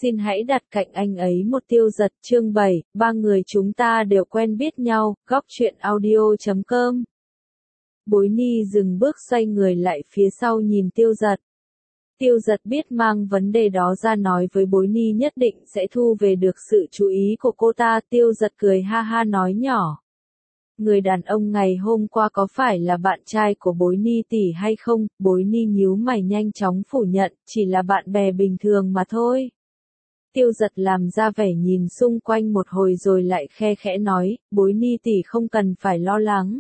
xin hãy đặt cạnh anh ấy một Tiêu Giật. Chương 7, ba người chúng ta đều quen biết nhau, góc truyện audio.com. Bối Ni dừng bước xoay người lại phía sau nhìn Tiêu Giật. Tiêu Giật biết mang vấn đề đó ra nói với Bối Ni nhất định sẽ thu về được sự chú ý của cô ta. Tiêu Giật cười ha ha nói nhỏ. Người đàn ông ngày hôm qua có phải là bạn trai của Bối Ni tỷ hay không? Bối Ni nhíu mày nhanh chóng phủ nhận, chỉ là bạn bè bình thường mà thôi. Tiêu Giật làm ra vẻ nhìn xung quanh một hồi rồi lại khe khẽ nói, Bối Ni tỷ không cần phải lo lắng.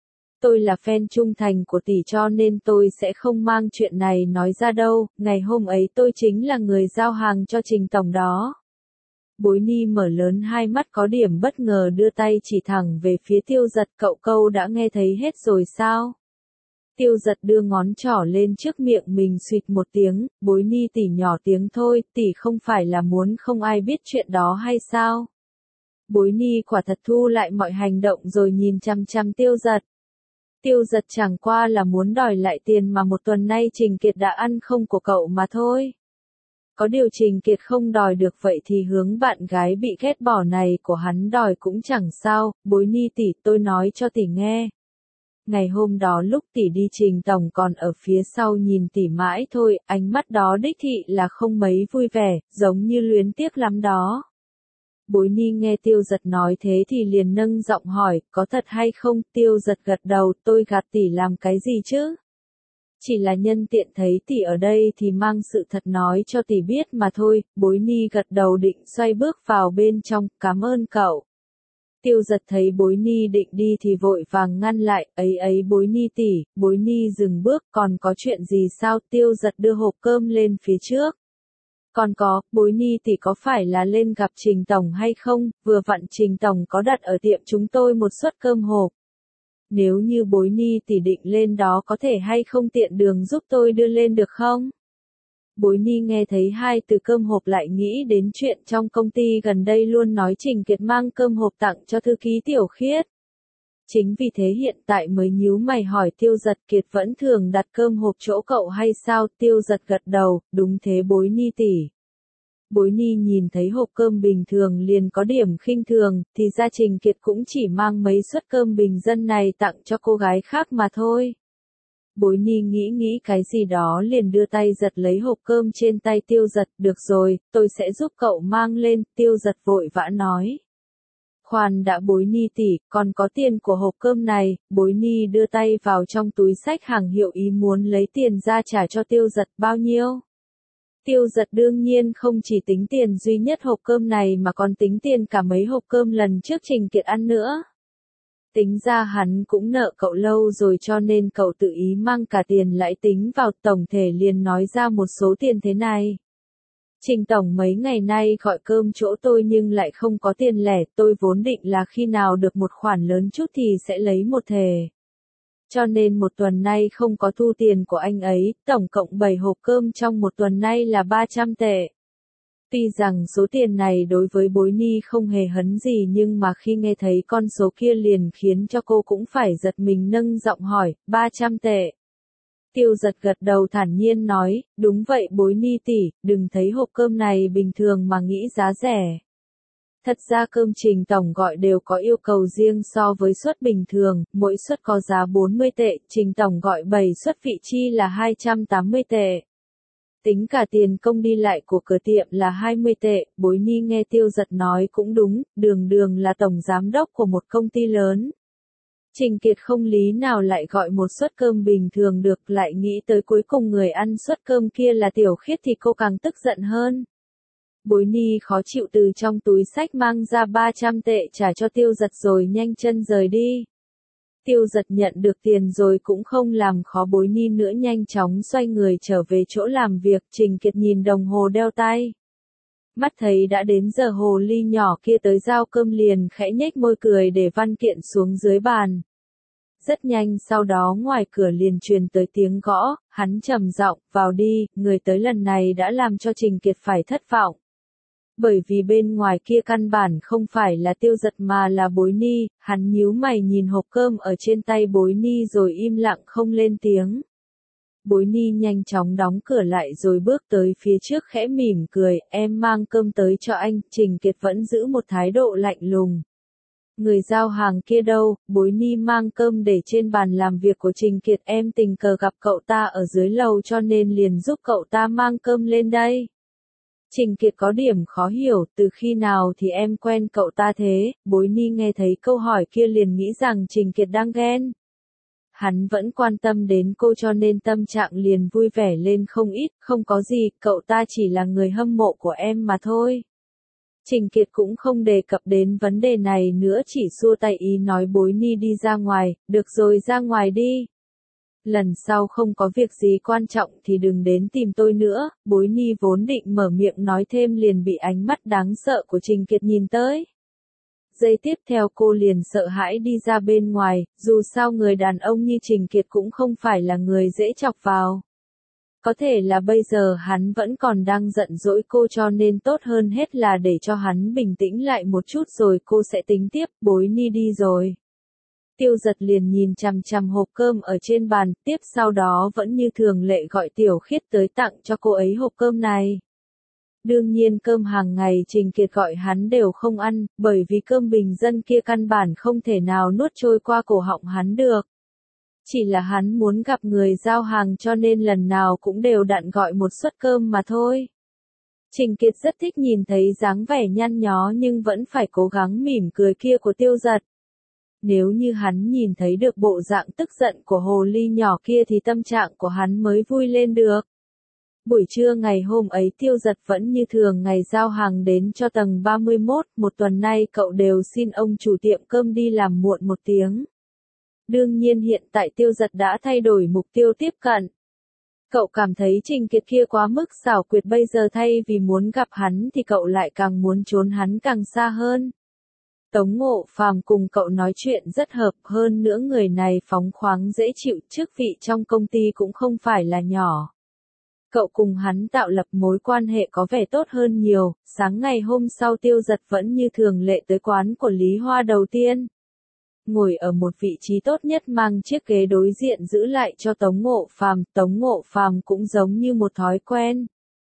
Tôi là fan trung thành của tỷ cho nên tôi sẽ không mang chuyện này nói ra đâu, ngày hôm ấy tôi chính là người giao hàng cho Trình tổng đó. Bối Ni mở lớn hai mắt có điểm bất ngờ đưa tay chỉ thẳng về phía Tiêu Giật, cậu đã nghe thấy hết rồi sao? Tiêu Giật đưa ngón trỏ lên trước miệng mình suýt một tiếng, Bối Ni tỷ nhỏ tiếng thôi, tỷ không phải là muốn không ai biết chuyện đó hay sao? Bối Ni quả thật thu lại mọi hành động rồi nhìn chăm chăm Tiêu Giật. Tiêu Giật chẳng qua là muốn đòi lại tiền mà một tuần nay Trình Kiệt đã ăn không của cậu mà thôi. Có điều Trình Kiệt không đòi được vậy thì hướng bạn gái bị ghét bỏ này của hắn đòi cũng chẳng sao. Bối Ni tỷ, tôi nói cho tỷ nghe. Ngày hôm đó lúc tỷ đi Trình tổng còn ở phía sau nhìn tỷ mãi thôi, ánh mắt đó đích thị là không mấy vui vẻ, giống như luyến tiếc lắm đó. Bối Ni nghe Tiêu Giật nói thế thì liền nâng giọng hỏi, có thật hay không? Tiêu Giật gật đầu, tôi gạt tỷ làm cái gì chứ? Chỉ là nhân tiện thấy tỷ ở đây thì mang sự thật nói cho tỷ biết mà thôi. Bối Ni gật đầu định xoay bước vào bên trong, cảm ơn cậu. Tiêu Giật thấy Bối Ni định đi thì vội vàng ngăn lại, ấy Bối Ni tỷ. Bối Ni dừng bước, còn có chuyện gì sao? Tiêu Giật đưa hộp cơm lên phía trước. Còn có, Bối Ni tỷ có phải là lên gặp Trình tổng hay không? Vừa vặn Trình tổng có đặt ở tiệm chúng tôi một suất cơm hộp. Nếu như Bối Ni tỷ định lên đó có thể hay không tiện đường giúp tôi đưa lên được không? Bối Ni nghe thấy hai từ cơm hộp lại nghĩ đến chuyện trong công ty gần đây luôn nói Trình Kiệt mang cơm hộp tặng cho thư ký Tiểu Khiết. Chính vì thế hiện tại mới nhíu mày hỏi Tiêu Giật, Kiệt vẫn thường đặt cơm hộp chỗ cậu hay sao? Tiêu Giật gật đầu, đúng thế Bối Ni tỷ. Bối Ni nhìn thấy hộp cơm bình thường liền có điểm khinh thường, thì ra Trình Kiệt cũng chỉ mang mấy suất cơm bình dân này tặng cho cô gái khác mà thôi. Bối Ni nghĩ cái gì đó liền đưa tay giật lấy hộp cơm trên tay Tiêu Giật, được rồi, tôi sẽ giúp cậu mang lên. Tiêu Giật vội vã nói. Khoan đã Bối Ni tỷ, còn có tiền của hộp cơm này. Bối Ni đưa tay vào trong túi xách hàng hiệu ý muốn lấy tiền ra trả cho Tiêu Giật. Bao nhiêu? Tiêu Giật đương nhiên không chỉ tính tiền duy nhất hộp cơm này mà còn tính tiền cả mấy hộp cơm lần trước Trình Kiệt ăn nữa. Tính ra hắn cũng nợ cậu lâu rồi cho nên cậu tự ý mang cả tiền lãi tính vào, tổng thể liền nói ra một số tiền thế này. Trình tổng mấy ngày nay gọi cơm chỗ tôi nhưng lại không có tiền lẻ, tôi vốn định là khi nào được một khoản lớn chút thì sẽ lấy một thề. Cho nên một tuần nay không có thu tiền của anh ấy, tổng cộng 7 hộp cơm trong một tuần nay là 300 tệ. Tuy rằng số tiền này đối với Bối Ni không hề hấn gì nhưng mà khi nghe thấy con số kia liền khiến cho cô cũng phải giật mình nâng giọng hỏi, 300 tệ. Tiêu Giật gật đầu thản nhiên nói, đúng vậy Bối Ni tỷ, đừng thấy hộp cơm này bình thường mà nghĩ giá rẻ. Thật ra cơm Trình tổng gọi đều có yêu cầu riêng so với suất bình thường, mỗi suất có giá 40 tệ, Trình tổng gọi 7 suất vị chi là 280 tệ. Tính cả tiền công đi lại của cửa tiệm là 20 tệ, Bối Ni nghe Tiêu Giật nói cũng đúng, đường là tổng giám đốc của một công ty lớn. Trình Kiệt không lý nào lại gọi một suất cơm bình thường được, lại nghĩ tới cuối cùng người ăn suất cơm kia là Tiểu Khiết thì cô càng tức giận hơn. Bối Ni khó chịu từ trong túi xách mang ra 300 tệ trả cho Tiêu Giật rồi nhanh chân rời đi. Tiêu Giật nhận được tiền rồi cũng không làm khó Bối Ni nữa nhanh chóng xoay người trở về chỗ làm việc. Trình Kiệt nhìn đồng hồ đeo tay. Mắt thấy đã đến giờ hồ ly nhỏ kia tới giao cơm liền khẽ nhếch môi cười để văn kiện xuống dưới bàn. Rất nhanh sau đó ngoài cửa liền truyền tới tiếng gõ, hắn trầm giọng, vào đi, người tới lần này đã làm cho Trình Kiệt phải thất vọng. Bởi vì bên ngoài kia căn bản không phải là Tiêu Giật mà là Bối Ni, hắn nhíu mày nhìn hộp cơm ở trên tay Bối Ni rồi im lặng không lên tiếng. Bối Ni nhanh chóng đóng cửa lại rồi bước tới phía trước khẽ mỉm cười, em mang cơm tới cho anh, Trình Kiệt vẫn giữ một thái độ lạnh lùng. Người giao hàng kia đâu? Bối Ni mang cơm để trên bàn làm việc của Trình Kiệt, em tình cờ gặp cậu ta ở dưới lầu cho nên liền giúp cậu ta mang cơm lên đây. Trình Kiệt có điểm khó hiểu, từ khi nào thì em quen cậu ta thế? Bối Ni nghe thấy câu hỏi kia liền nghĩ rằng Trình Kiệt đang ghen. Hắn vẫn quan tâm đến cô cho nên tâm trạng liền vui vẻ lên không ít, không có gì, cậu ta chỉ là người hâm mộ của em mà thôi. Trình Kiệt cũng không đề cập đến vấn đề này nữa, chỉ xua tay ý nói Bối Ni đi ra ngoài, được rồi ra ngoài đi. Lần sau không có việc gì quan trọng thì đừng đến tìm tôi nữa. Bối Ni vốn định mở miệng nói thêm liền bị ánh mắt đáng sợ của Trình Kiệt nhìn tới. Giây tiếp theo cô liền sợ hãi đi ra bên ngoài, dù sao người đàn ông như Trình Kiệt cũng không phải là người dễ chọc vào. Có thể là bây giờ hắn vẫn còn đang giận dỗi cô cho nên tốt hơn hết là để cho hắn bình tĩnh lại một chút rồi cô sẽ tính tiếp. Bối Ni đi rồi. Tiêu Giật liền nhìn chằm chằm hộp cơm ở trên bàn, tiếp sau đó vẫn như thường lệ gọi Tiểu Khiết tới tặng cho cô ấy hộp cơm này. Đương nhiên cơm hàng ngày Trình Kiệt gọi hắn đều không ăn, bởi vì cơm bình dân kia căn bản không thể nào nuốt trôi qua cổ họng hắn được. Chỉ là hắn muốn gặp người giao hàng cho nên lần nào cũng đều đặn gọi một suất cơm mà thôi. Trình Kiệt rất thích nhìn thấy dáng vẻ nhăn nhó nhưng vẫn phải cố gắng mỉm cười kia của Tiêu Giật. Nếu như hắn nhìn thấy được bộ dạng tức giận của hồ ly nhỏ kia thì tâm trạng của hắn mới vui lên được. Buổi trưa ngày hôm ấy Tiêu Giật vẫn như thường ngày giao hàng đến cho tầng 31, một tuần nay cậu đều xin ông chủ tiệm cơm đi làm muộn một tiếng. Đương nhiên hiện tại Tiêu Giật đã thay đổi mục tiêu tiếp cận. Cậu cảm thấy Trình Kiệt kia quá mức xảo quyệt, bây giờ thay vì muốn gặp hắn thì cậu lại càng muốn trốn hắn càng xa hơn. Tống Ngộ Phàm cùng cậu nói chuyện rất hợp, hơn nữa người này phóng khoáng dễ chịu, chức vị trong công ty cũng không phải là nhỏ. Cậu cùng hắn tạo lập mối quan hệ có vẻ tốt hơn nhiều. Sáng ngày hôm sau Tiêu Giật vẫn như thường lệ tới quán của Lý Hoa đầu tiên. Ngồi ở một vị trí tốt nhất mang chiếc ghế đối diện giữ lại cho Tống Ngộ Phàm. Tống Ngộ Phàm cũng giống như một thói quen.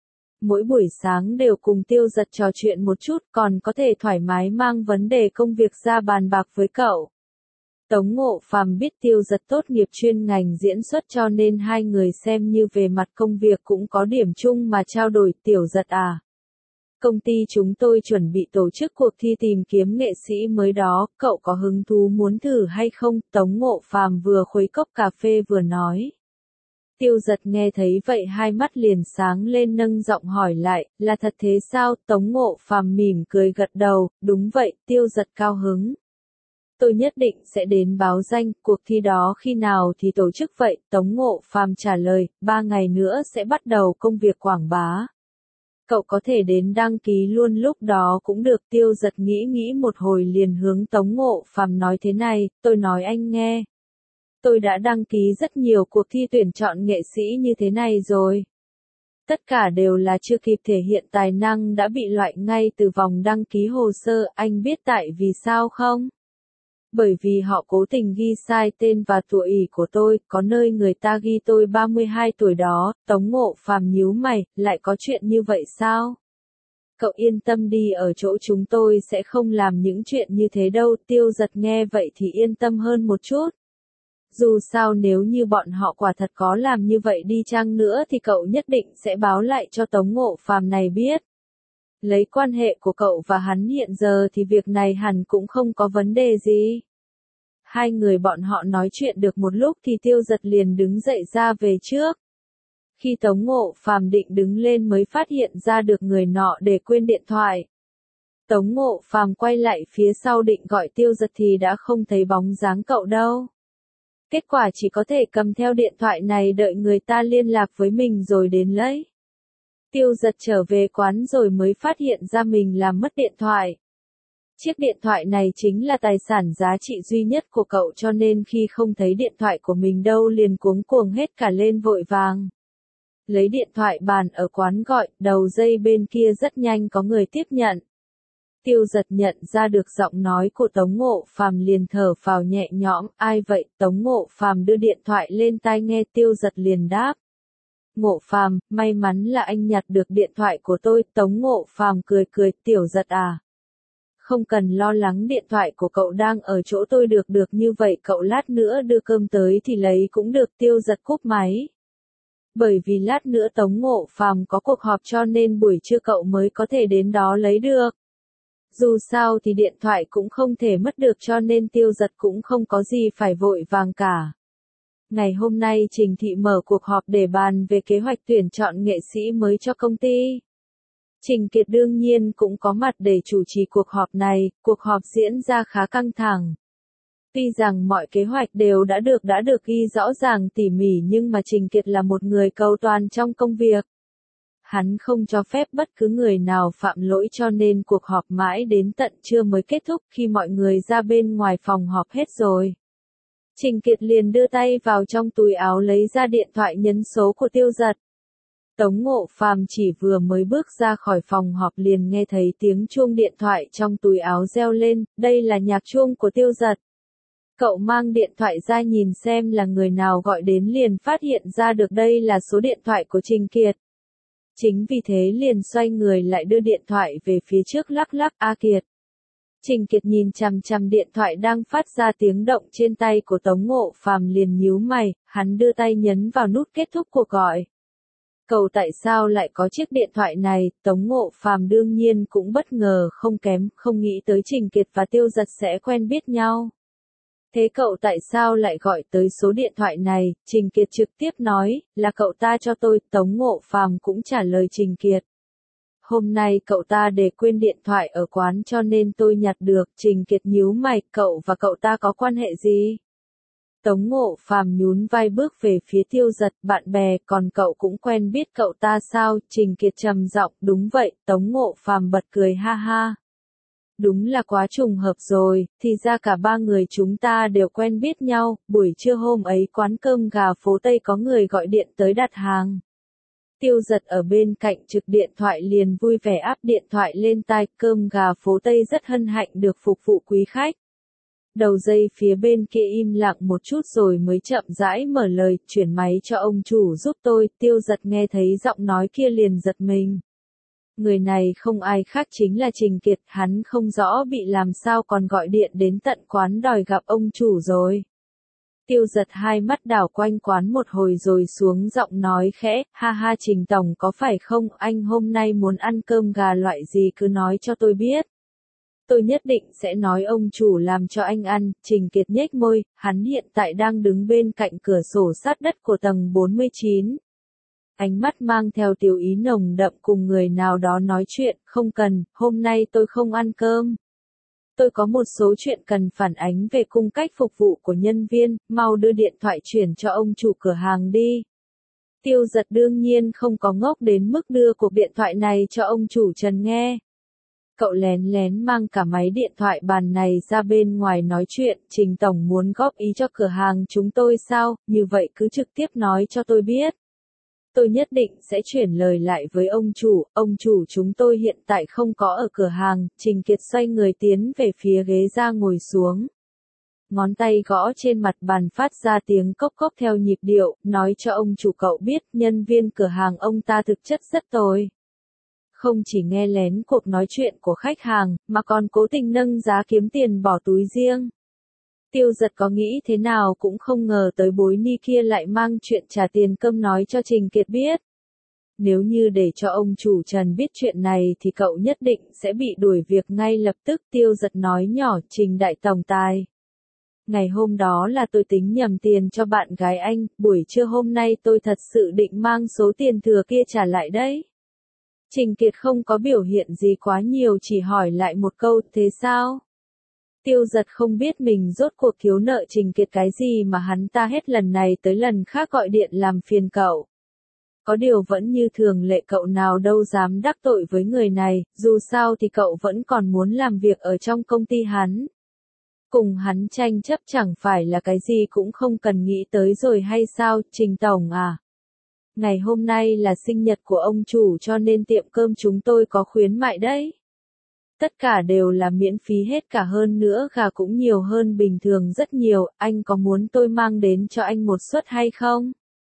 Mỗi buổi sáng đều cùng Tiêu Giật trò chuyện một chút, còn có thể thoải mái mang vấn đề công việc ra bàn bạc với cậu. Tống Ngộ Phàm biết Tiêu Giật tốt nghiệp chuyên ngành diễn xuất cho nên hai người xem như về mặt công việc cũng có điểm chung mà trao đổi. Tiểu Giật à, công ty chúng tôi chuẩn bị tổ chức cuộc thi tìm kiếm nghệ sĩ mới đó, cậu có hứng thú muốn thử hay không? Tống Ngộ Phàm vừa khuấy cốc cà phê vừa nói. Tiêu Giật nghe thấy vậy hai mắt liền sáng lên, nâng giọng hỏi lại, là thật thế sao? Tống Ngộ Phàm mỉm cười gật đầu, đúng vậy. Tiêu Giật cao hứng. Tôi nhất định sẽ đến báo danh, cuộc thi đó khi nào thì tổ chức vậy? Tống Ngộ Phàm trả lời, 3 ngày nữa sẽ bắt đầu công việc quảng bá. Cậu có thể đến đăng ký luôn lúc đó cũng được. Tiêu Giật nghĩ một hồi liền hướng Tống Ngộ Phàm nói thế này, tôi nói anh nghe. Tôi đã đăng ký rất nhiều cuộc thi tuyển chọn nghệ sĩ như thế này rồi. Tất cả đều là chưa kịp thể hiện tài năng đã bị loại ngay từ vòng đăng ký hồ sơ, anh biết tại vì sao không? Bởi vì họ cố tình ghi sai tên và tuổi của tôi, có nơi người ta ghi tôi 32 tuổi đó. Tống Ngộ Phàm nhíu mày, lại có chuyện như vậy sao? Cậu yên tâm đi, ở chỗ chúng tôi sẽ không làm những chuyện như thế đâu. Tiêu Giật nghe vậy thì yên tâm hơn một chút. Dù sao nếu như bọn họ quả thật có làm như vậy đi chăng nữa thì cậu nhất định sẽ báo lại cho Tống Ngộ Phàm này biết. Lấy quan hệ của cậu và hắn hiện giờ thì việc này hẳn cũng không có vấn đề gì. Hai người bọn họ nói chuyện được một lúc thì Tiêu Giật liền đứng dậy ra về trước. Khi Tống Ngộ Phàm định đứng lên mới phát hiện ra được người nọ để quên điện thoại. Tống Ngộ Phàm quay lại phía sau định gọi Tiêu Giật thì đã không thấy bóng dáng cậu đâu. Kết quả chỉ có thể cầm theo điện thoại này đợi người ta liên lạc với mình rồi đến lấy. Tiêu Giật trở về quán rồi mới phát hiện ra mình làm mất điện thoại. Chiếc điện thoại này chính là tài sản giá trị duy nhất của cậu cho nên khi không thấy điện thoại của mình đâu liền cuống cuồng hết cả lên vội vàng. Lấy điện thoại bàn ở quán gọi, đầu dây bên kia rất nhanh có người tiếp nhận. Tiêu Giật nhận ra được giọng nói của Tống Ngộ Phàm liền thở phào nhẹ nhõm, ai vậy? Tống Ngộ Phàm đưa điện thoại lên tai nghe. Tiêu Giật liền đáp. Ngộ Phàm, may mắn là anh nhặt được điện thoại của tôi. Tống Ngộ Phàm cười cười, Tiểu Giật à. Không cần lo lắng, điện thoại của cậu đang ở chỗ tôi. Được như vậy cậu lát nữa đưa cơm tới thì lấy cũng được. Tiêu Giật cúp máy. Bởi vì lát nữa Tống Ngộ Phàm có cuộc họp cho nên buổi trưa cậu mới có thể đến đó lấy được. Dù sao thì điện thoại cũng không thể mất được cho nên Tiêu Giật cũng không có gì phải vội vàng cả. Ngày hôm nay Trình Thị mở cuộc họp để bàn về kế hoạch tuyển chọn nghệ sĩ mới cho công ty. Trình Kiệt đương nhiên cũng có mặt để chủ trì cuộc họp này. Cuộc họp diễn ra khá căng thẳng. Tuy rằng mọi kế hoạch đều đã được ghi rõ ràng tỉ mỉ nhưng mà Trình Kiệt là một người cầu toàn trong công việc. Hắn không cho phép bất cứ người nào phạm lỗi cho nên cuộc họp mãi đến tận trưa mới kết thúc. Khi mọi người ra bên ngoài phòng họp hết rồi, Trình Kiệt liền đưa tay vào trong túi áo lấy ra điện thoại nhấn số của Tiêu Giật. Tống Ngộ Phàm chỉ vừa mới bước ra khỏi phòng họp liền nghe thấy tiếng chuông điện thoại trong túi áo reo lên. Đây là nhạc chuông của Tiêu Giật. Cậu mang điện thoại ra nhìn xem là người nào gọi đến liền phát hiện ra được đây là số điện thoại của Trình Kiệt. Chính vì thế liền xoay người lại đưa điện thoại về phía trước lắc lắc. A Kiệt. Trình Kiệt nhìn chằm chằm điện thoại đang phát ra tiếng động trên tay của Tống Ngộ Phàm liền nhíu mày, hắn đưa tay nhấn vào nút kết thúc cuộc gọi. Cậu tại sao lại có chiếc điện thoại này? Tống Ngộ Phàm đương nhiên cũng bất ngờ không kém, không nghĩ tới Trình Kiệt và Tiêu Giật sẽ quen biết nhau. Thế cậu tại sao lại gọi tới số điện thoại này? Trình Kiệt trực tiếp nói, là cậu ta cho tôi. Tống Ngộ Phàm cũng trả lời Trình Kiệt. Hôm nay cậu ta để quên điện thoại ở quán cho nên tôi nhặt được. Trình Kiệt nhíu mày, cậu và cậu ta có quan hệ gì? Tống Ngộ Phàm nhún vai bước về phía Tiêu Giật, bạn bè, còn cậu cũng quen biết cậu ta sao? Trình Kiệt trầm giọng, đúng vậy. Tống Ngộ Phàm bật cười ha ha. Đúng là quá trùng hợp rồi, thì ra cả ba người chúng ta đều quen biết nhau. Buổi trưa hôm ấy quán cơm gà phố Tây có người gọi điện tới đặt hàng. Tiêu Giật ở bên cạnh trực điện thoại liền vui vẻ áp điện thoại lên tai. Cơm gà phố Tây rất hân hạnh được phục vụ quý khách. Đầu dây phía bên kia im lặng một chút rồi mới chậm rãi mở lời, chuyển máy cho ông chủ giúp tôi. Tiêu Giật nghe thấy giọng nói kia liền giật mình. Người này không ai khác chính là Trình Kiệt, hắn không rõ bị làm sao còn gọi điện đến tận quán đòi gặp ông chủ rồi. Tiêu Giật hai mắt đảo quanh quán một hồi rồi xuống giọng nói khẽ, ha ha Trình Tổng có phải không, anh hôm nay muốn ăn cơm gà loại gì cứ nói cho tôi biết. Tôi nhất định sẽ nói ông chủ làm cho anh ăn. Trình Kiệt nhếch môi, hắn hiện tại đang đứng bên cạnh cửa sổ sát đất của tầng 49. Ánh mắt mang theo tiểu ý nồng đậm cùng người nào đó nói chuyện, không cần, hôm nay tôi không ăn cơm. Tôi có một số chuyện cần phản ánh về cung cách phục vụ của nhân viên, mau đưa điện thoại chuyển cho ông chủ cửa hàng đi. Tiêu Giật đương nhiên không có ngốc đến mức đưa cuộc điện thoại này cho ông chủ Trần nghe. Cậu lén lén mang cả máy điện thoại bàn này ra bên ngoài nói chuyện, Trình Tổng muốn góp ý cho cửa hàng chúng tôi sao, như vậy cứ trực tiếp nói cho tôi biết. Tôi nhất định sẽ chuyển lời lại với ông chủ chúng tôi hiện tại không có ở cửa hàng. Trình Kiệt xoay người tiến về phía ghế ra ngồi xuống. Ngón tay gõ trên mặt bàn phát ra tiếng cốc cốc theo nhịp điệu, nói cho ông chủ cậu biết nhân viên cửa hàng ông ta thực chất rất tồi. Không chỉ nghe lén cuộc nói chuyện của khách hàng, mà còn cố tình nâng giá kiếm tiền bỏ túi riêng. Tiêu Giật có nghĩ thế nào cũng không ngờ tới bối ni kia lại mang chuyện trả tiền cơm nói cho Trình Kiệt biết. Nếu như để cho ông chủ Trần biết chuyện này thì cậu nhất định sẽ bị đuổi việc ngay lập tức. Tiêu Giật nói nhỏ, Trình đại tổng tài. Ngày hôm đó là tôi tính nhầm tiền cho bạn gái anh, buổi trưa hôm nay tôi thật sự định mang số tiền thừa kia trả lại đấy. Trình Kiệt không có biểu hiện gì quá nhiều, chỉ hỏi lại một câu, thế sao? Tiêu Giật không biết mình rốt cuộc thiếu nợ Trình Kiệt cái gì mà hắn ta hết lần này tới lần khác gọi điện làm phiền cậu. Có điều vẫn như thường lệ cậu nào đâu dám đắc tội với người này, dù sao thì cậu vẫn còn muốn làm việc ở trong công ty hắn. Cùng hắn tranh chấp chẳng phải là cái gì cũng không cần nghĩ tới rồi hay sao, Trình Tổng à? Ngày hôm nay là sinh nhật của ông chủ cho nên tiệm cơm chúng tôi có khuyến mại đấy. Tất cả đều là miễn phí hết cả, hơn nữa gà cũng nhiều hơn bình thường rất nhiều, anh có muốn tôi mang đến cho anh một suất hay không?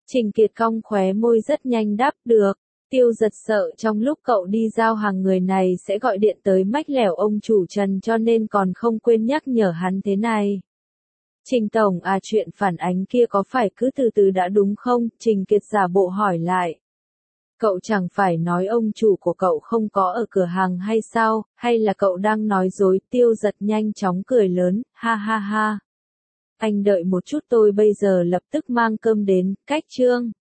Trình Kiệt cong khóe môi rất nhanh đáp được. Tiêu Giật sợ trong lúc cậu đi giao hàng người này sẽ gọi điện tới mách lẻo ông chủ Trần cho nên còn không quên nhắc nhở hắn thế này. Trình Tổng à, chuyện phản ánh kia có phải cứ từ từ đã đúng không? Trình Kiệt giả bộ hỏi lại. Cậu chẳng phải nói ông chủ của cậu không có ở cửa hàng hay sao, hay là cậu đang nói dối? Tiêu Giật nhanh chóng cười lớn, ha ha ha. Anh đợi một chút, tôi bây giờ lập tức mang cơm đến. Cách chương